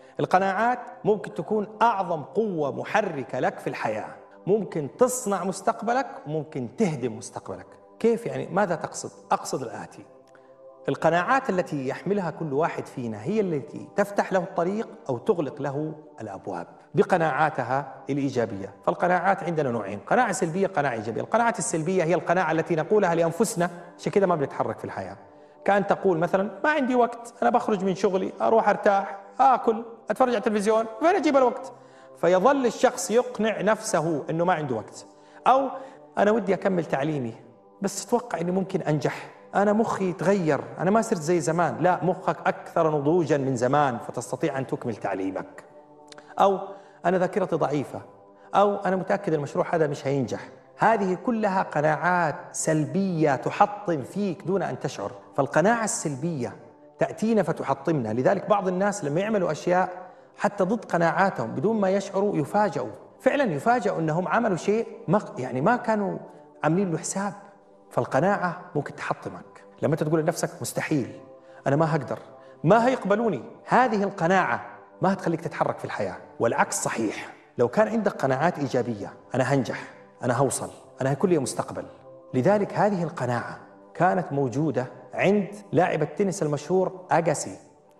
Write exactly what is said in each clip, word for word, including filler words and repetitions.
القناعات ممكن تكون أعظم قوة محركة لك في الحياة، ممكن تصنع مستقبلك وممكن تهدم مستقبلك. كيف يعني؟ ماذا تقصد؟ أقصد الآتي: القناعات التي يحملها كل واحد فينا هي التي تفتح له الطريق أو تغلق له الأبواب بقناعاتها الإيجابية. فالقناعات عندنا نوعين: قناعة سلبية، قناعة إيجابية. القناعة السلبية هي القناعة التي نقولها لأنفسنا، عشان كده ما بنتحرك في الحياة. كأن تقول مثلا: ما عندي وقت، أنا بخرج من شغلي أروح أرتاح، آكل، أتفرج على التلفزيون، فين أجيب الوقت؟ فيظل الشخص يقنع نفسه أنه ما عنده وقت. أو أنا ودي أكمل تعليمي بس أتوقع أني ممكن أنجح، أنا مخي تغير، أنا ما صرت زي زمان. لا، مخك أكثر نضوجا من زمان فتستطيع أن تكمل تعليمك. أو أنا ذاكرتي ضعيفة، أو أنا متأكد المشروع هذا مش هينجح. هذه كلها قناعات سلبية تحطم فيك دون أن تشعر. فالقناعة السلبية تأتينا فتحطمنا. لذلك بعض الناس لما يعملوا أشياء حتى ضد قناعاتهم بدون ما يشعروا يفاجئوا، فعلا يفاجئوا أنهم عملوا شيء ما يعني ما كانوا عاملين له حساب. فالقناعة ممكن تحطمك. لما تقول لنفسك مستحيل، أنا ما هقدر، ما هيقبلوني، هذه القناعة ما هتخليك تتحرك في الحياة. والعكس صحيح، لو كان عندك قناعات إيجابية: أنا هنجح، أنا هوصل، أنا هيكون لي مستقبل. لذلك هذه القناعة كانت موجودة عند لاعب التنس المشهور أغاسي.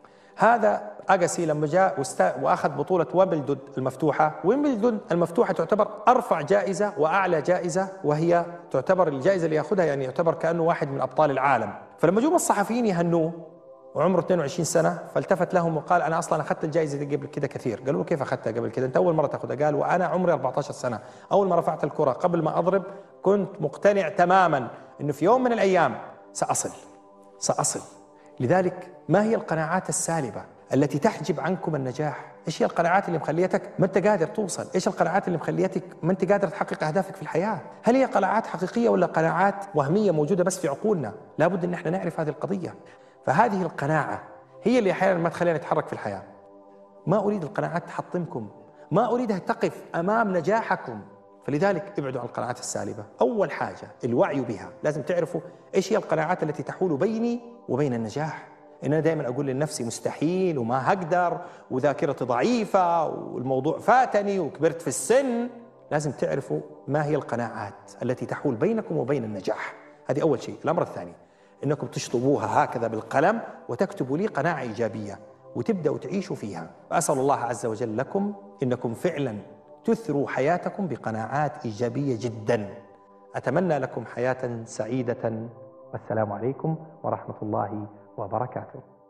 هذا أغاسي لما جاء وأخذ بطولة ويمبلدون المفتوحة، ويمبلدون المفتوحة تعتبر أرفع جائزة وأعلى جائزة، وهي تعتبر الجائزة اللي يأخذها يعني يعتبر كأنه واحد من أبطال العالم. فلما جوا الصحفيين يهنوه وعمره اثنين وعشرين سنة، فالتفت لهم وقال: أنا أصلا أخذت الجائزة دي قبل كده كثير. قالوا له: كيف أخذتها قبل كده؟ أنت أول مرة تأخذها. قال: وأنا عمري أربعة عشر سنة، أول ما رفعت الكرة قبل ما أضرب كنت مقتنع تماما أنه في يوم من الأيام سأصل سأصل. لذلك ما هي القناعات السالبة التي تحجب عنكم النجاح؟ ايش هي القناعات اللي مخليتك ما انت قادر توصل؟ ايش القناعات اللي مخليتك ما انت قادر تحقق اهدافك في الحياة؟ هل هي قناعات حقيقية ولا قناعات وهمية موجودة بس في عقولنا؟ لابد ان احنا نعرف هذه القضية. فهذه القناعة هي اللي احيانا ما تخلينا نتحرك في الحياة. ما اريد القناعات تحطمكم، ما اريدها تقف امام نجاحكم. فلذلك ابعدوا عن القناعات السالبة. اول حاجة الوعي بها، لازم تعرفوا ايش هي القناعات التي تحول بيني وبين النجاح. إن أنا دائما أقول لنفسي مستحيل وما هقدر وذاكرتي ضعيفة والموضوع فاتني وكبرت في السن. لازم تعرفوا ما هي القناعات التي تحول بينكم وبين النجاح. هذه أول شيء. الأمر الثاني إنكم تشطبوها هكذا بالقلم وتكتبوا لي قناعة إيجابية وتبدأوا تعيشوا فيها. أسأل الله عز وجل لكم إنكم فعلا تثروا حياتكم بقناعات إيجابية جدا. أتمنى لكم حياة سعيدة، والسلام عليكم ورحمة الله وبركاته.